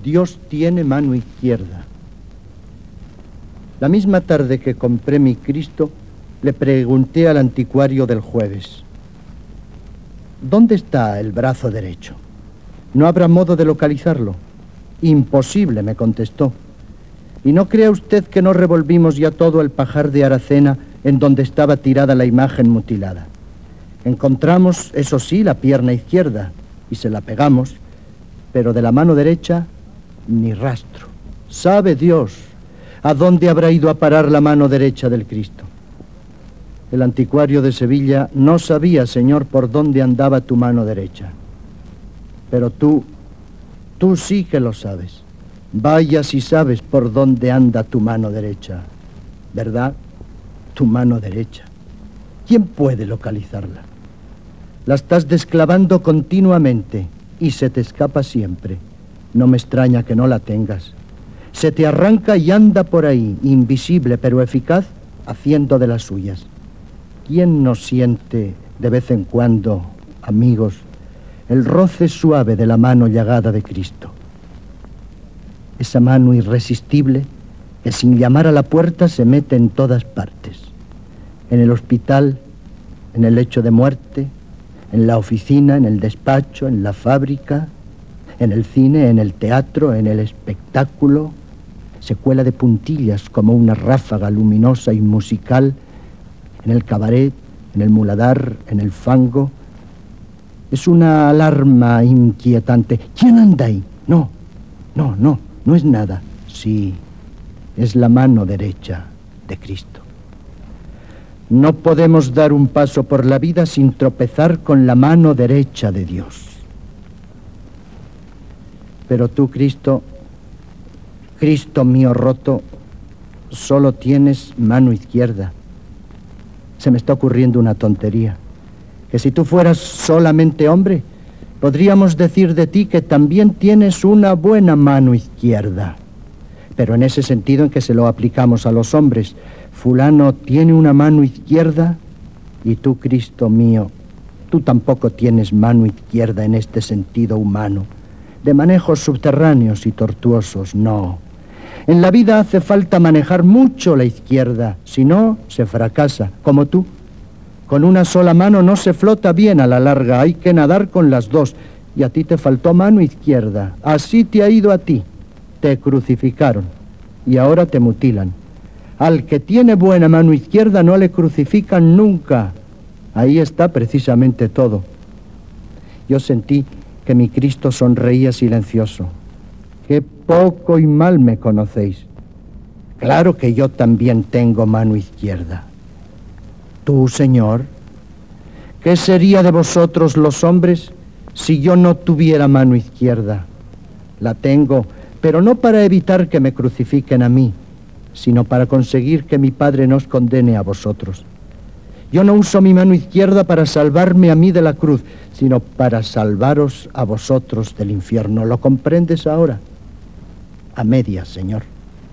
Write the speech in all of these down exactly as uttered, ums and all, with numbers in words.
Dios tiene mano izquierda. La misma tarde que compré mi Cristo, le pregunté al anticuario del jueves: ¿dónde está el brazo derecho? ¿No habrá modo de localizarlo? Imposible, me contestó. ¿Y no crea usted que no revolvimos ya todo el pajar de Aracena en donde estaba tirada la imagen mutilada? Encontramos, eso sí, la pierna izquierda y se la pegamos, pero de la mano derecha ni rastro. ¿Sabe Dios a dónde habrá ido a parar la mano derecha del Cristo? El anticuario de Sevilla no sabía, Señor, por dónde andaba tu mano derecha. Pero tú, tú sí que lo sabes. Vaya si sabes por dónde anda tu mano derecha, ¿verdad? Tu mano derecha. ¿Quién puede localizarla? La estás desclavando continuamente y se te escapa siempre. No me extraña que no la tengas. Se te arranca y anda por ahí, invisible pero eficaz, haciendo de las suyas. ¿Quién no siente de vez en cuando, amigos, el roce suave de la mano llagada de Cristo? Esa mano irresistible que sin llamar a la puerta se mete en todas partes. En el hospital, en el lecho de muerte, en la oficina, en el despacho, en la fábrica, en el cine, en el teatro, en el espectáculo. Se cuela de puntillas como una ráfaga luminosa y musical en el cabaret, en el muladar, en el fango. Es una alarma inquietante. ¿Quién anda ahí? No, no, no, no es nada. Sí, es la mano derecha de Cristo. No podemos dar un paso por la vida sin tropezar con la mano derecha de Dios. Pero tú, Cristo, Cristo mío roto, solo tienes mano izquierda. Se me está ocurriendo una tontería. Que si tú fueras solamente hombre, podríamos decir de ti que también tienes una buena mano izquierda. Pero en ese sentido en que se lo aplicamos a los hombres. Fulano tiene una mano izquierda y tú, Cristo mío, tú tampoco tienes mano izquierda en este sentido humano, de manejos subterráneos y tortuosos, no. En la vida hace falta manejar mucho la izquierda, si no, se fracasa, como tú. Con una sola mano no se flota bien a la larga, hay que nadar con las dos, y a ti te faltó mano izquierda, así te ha ido a ti. Te crucificaron y ahora te mutilan. Al que tiene buena mano izquierda no le crucifican nunca. Ahí está precisamente todo. Yo sentí que mi Cristo sonreía silencioso. Qué poco y mal me conocéis. Claro que yo también tengo mano izquierda. Tú, Señor, ¿qué sería de vosotros los hombres si yo no tuviera mano izquierda? La tengo, pero no para evitar que me crucifiquen a mí, sino para conseguir que mi Padre nos condene a vosotros. Yo no uso mi mano izquierda para salvarme a mí de la cruz, sino para salvaros a vosotros del infierno. ¿Lo comprendes ahora? A medias, Señor.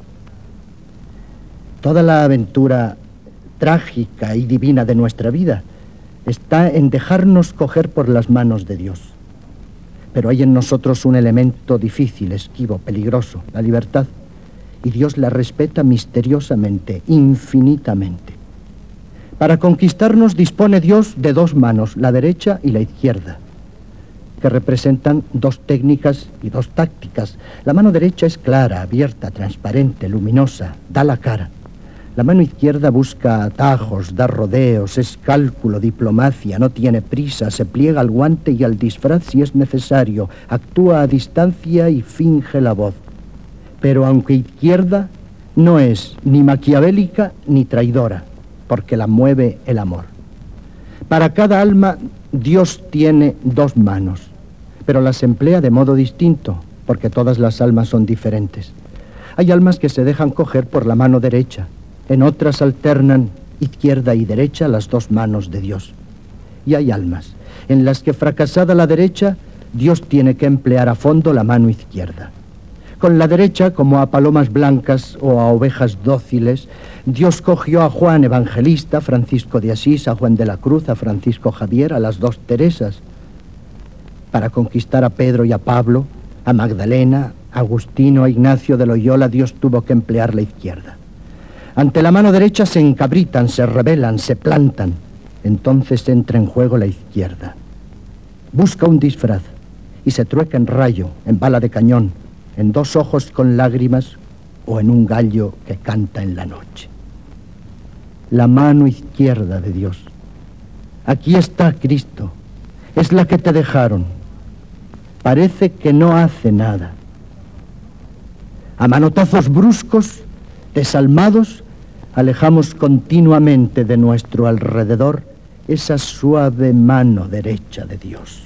Toda la aventura trágica y divina de nuestra vida está en dejarnos coger por las manos de Dios. Pero hay en nosotros un elemento difícil, esquivo, peligroso, la libertad. Y Dios la respeta misteriosamente, infinitamente. Para conquistarnos dispone Dios de dos manos, la derecha y la izquierda, que representan dos técnicas y dos tácticas. La mano derecha es clara, abierta, transparente, luminosa, da la cara. La mano izquierda busca atajos, da rodeos, es cálculo, diplomacia, no tiene prisa, se pliega al guante y al disfraz si es necesario, actúa a distancia y finge la voz. Pero aunque izquierda, no es ni maquiavélica ni traidora, porque la mueve el amor. Para cada alma, Dios tiene dos manos, pero las emplea de modo distinto, porque todas las almas son diferentes. Hay almas que se dejan coger por la mano derecha, en otras alternan izquierda y derecha las dos manos de Dios. Y hay almas en las que, fracasada la derecha, Dios tiene que emplear a fondo la mano izquierda. Con la derecha, como a palomas blancas o a ovejas dóciles, Dios cogió a Juan Evangelista, a Francisco de Asís, a Juan de la Cruz, a Francisco Javier, a las dos Teresas, para conquistar a Pedro y a Pablo, a Magdalena, Agustino a Ignacio de Loyola Dios tuvo que emplear la izquierda. Ante la mano derecha se encabritan, se rebelan, se plantan. Entonces entra en juego la izquierda. Busca un disfraz y se trueca en rayo, en bala de cañón, en dos ojos con lágrimas o en un gallo que canta en la noche. La mano izquierda de Dios. Aquí está Cristo. Es la que te dejaron. Parece que no hace nada. A manotazos bruscos, desalmados, alejamos continuamente de nuestro alrededor esa suave mano derecha de Dios.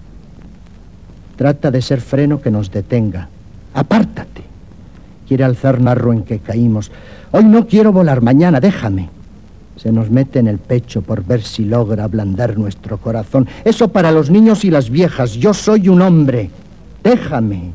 Trata de ser freno que nos detenga. Apártate. Quiere alzar narro en que caímos. Hoy no quiero volar, mañana déjame. Se nos mete en el pecho por ver si logra ablandar nuestro corazón. Eso para los niños y las viejas. Yo soy un hombre. Déjame.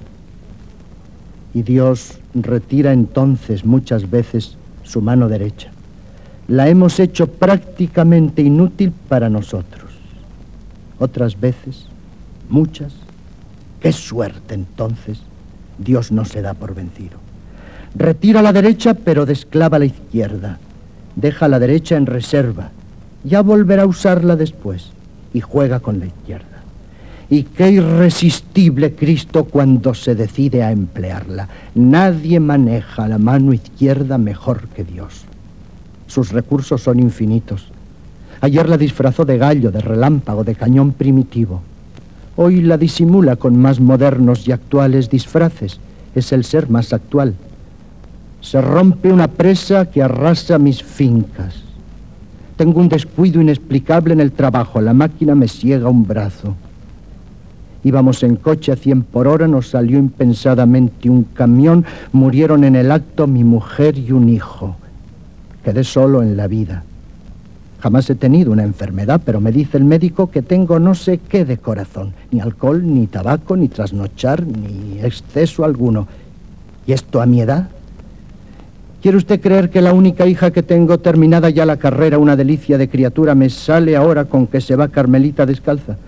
Y Dios retira entonces muchas veces su mano derecha. La hemos hecho prácticamente inútil para nosotros. Otras veces, muchas, qué suerte entonces, Dios no se da por vencido. Retira la derecha pero desclava la izquierda. Deja la derecha en reserva. Ya volverá a usarla después y juega con la izquierda. Y qué irresistible Cristo cuando se decide a emplearla. Nadie maneja la mano izquierda mejor que Dios. Sus recursos son infinitos. Ayer la disfrazó de gallo, de relámpago, de cañón primitivo. Hoy la disimula con más modernos y actuales disfraces. Es el ser más actual. Se rompe una presa que arrasa mis fincas. Tengo un descuido inexplicable en el trabajo. La máquina me ciega un brazo. Íbamos en coche a cien por hora, nos salió impensadamente un camión, murieron en el acto mi mujer y un hijo. Quedé solo en la vida. Jamás he tenido una enfermedad, pero me dice el médico que tengo no sé qué de corazón. Ni alcohol, ni tabaco, ni trasnochar, ni exceso alguno. ¿Y esto a mi edad? ¿Quiere usted creer que la única hija que tengo terminada ya la carrera, una delicia de criatura, me sale ahora con que se va Carmelita descalza?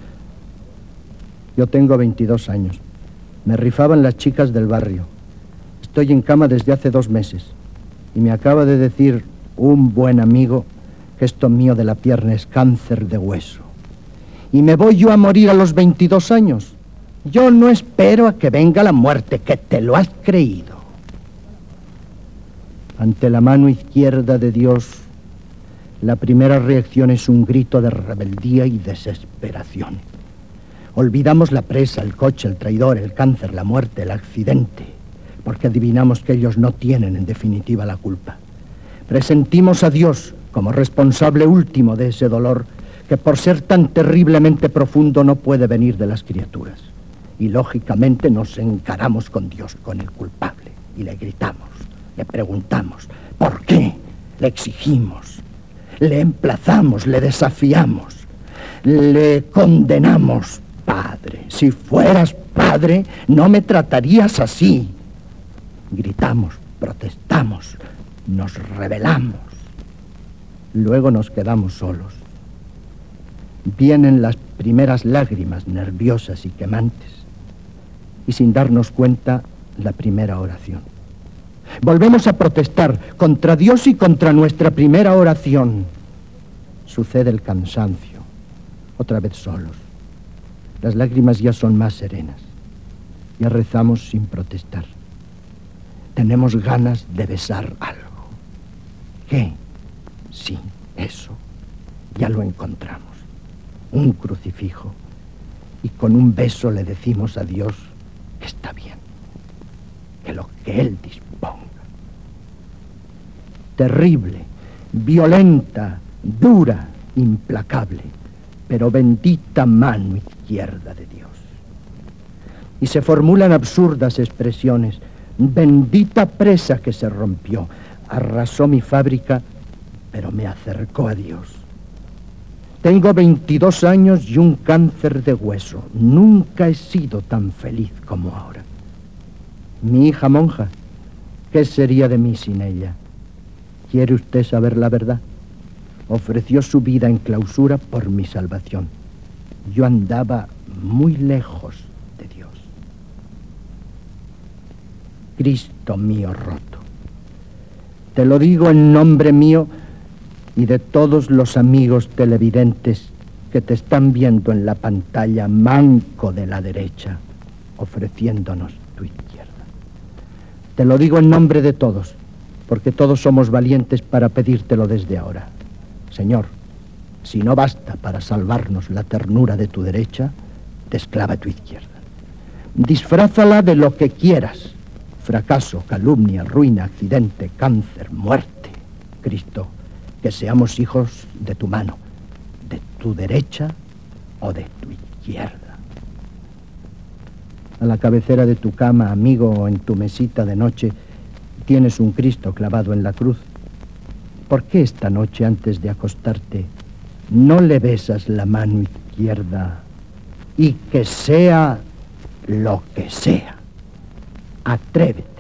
Yo tengo veintidós años. Me rifaban las chicas del barrio. Estoy en cama desde hace dos meses. Y me acaba de decir un buen amigo que esto mío de la pierna es cáncer de hueso. ¿Y me voy yo a morir a los veintidós años? Yo no espero a que venga la muerte, que te lo has creído. Ante la mano izquierda de Dios, la primera reacción es un grito de rebeldía y desesperación. Olvidamos la presa, el coche, el traidor, el cáncer, la muerte, el accidente, porque adivinamos que ellos no tienen en definitiva la culpa. Presentimos a Dios como responsable último de ese dolor que por ser tan terriblemente profundo no puede venir de las criaturas. Y lógicamente nos encaramos con Dios, con el culpable, y le gritamos, le preguntamos, ¿por qué? Le exigimos, le emplazamos, le desafiamos, le condenamos. Padre, si fueras padre, no me tratarías así. Gritamos, protestamos, nos rebelamos. Luego nos quedamos solos. Vienen las primeras lágrimas nerviosas y quemantes. Y sin darnos cuenta, la primera oración. Volvemos a protestar contra Dios y contra nuestra primera oración. Sucede el cansancio. Otra vez solos. Las lágrimas ya son más serenas. Ya rezamos sin protestar. Tenemos ganas de besar algo. ¿Qué? Sí, eso. Ya lo encontramos. Un crucifijo. Y con un beso le decimos a Dios que está bien. Que lo que Él disponga. Terrible, violenta, dura, implacable, pero bendita mano izquierda de Dios. Y se formulan absurdas expresiones. Bendita presa que se rompió, arrasó mi fábrica, pero me acercó a Dios. Tengo veintidós años y un cáncer de hueso. Nunca he sido tan feliz como ahora. Mi hija monja, ¿qué sería de mí sin ella? ¿Quiere usted saber la verdad? Ofreció su vida en clausura por mi salvación. Yo andaba muy lejos de Dios. Cristo mío roto. Te lo digo en nombre mío y de todos los amigos televidentes que te están viendo en la pantalla, manco de la derecha, ofreciéndonos tu izquierda. Te lo digo en nombre de todos, porque todos somos valientes para pedírtelo desde ahora. Señor, si no basta para salvarnos la ternura de tu derecha, desclava tu izquierda. Disfrázala de lo que quieras. Fracaso, calumnia, ruina, accidente, cáncer, muerte. Cristo, que seamos hijos de tu mano, de tu derecha o de tu izquierda. A la cabecera de tu cama, amigo, o en tu mesita de noche, tienes un Cristo clavado en la cruz. ¿Por qué esta noche, antes de acostarte, no le besas la mano izquierda y que sea lo que sea? Atrévete.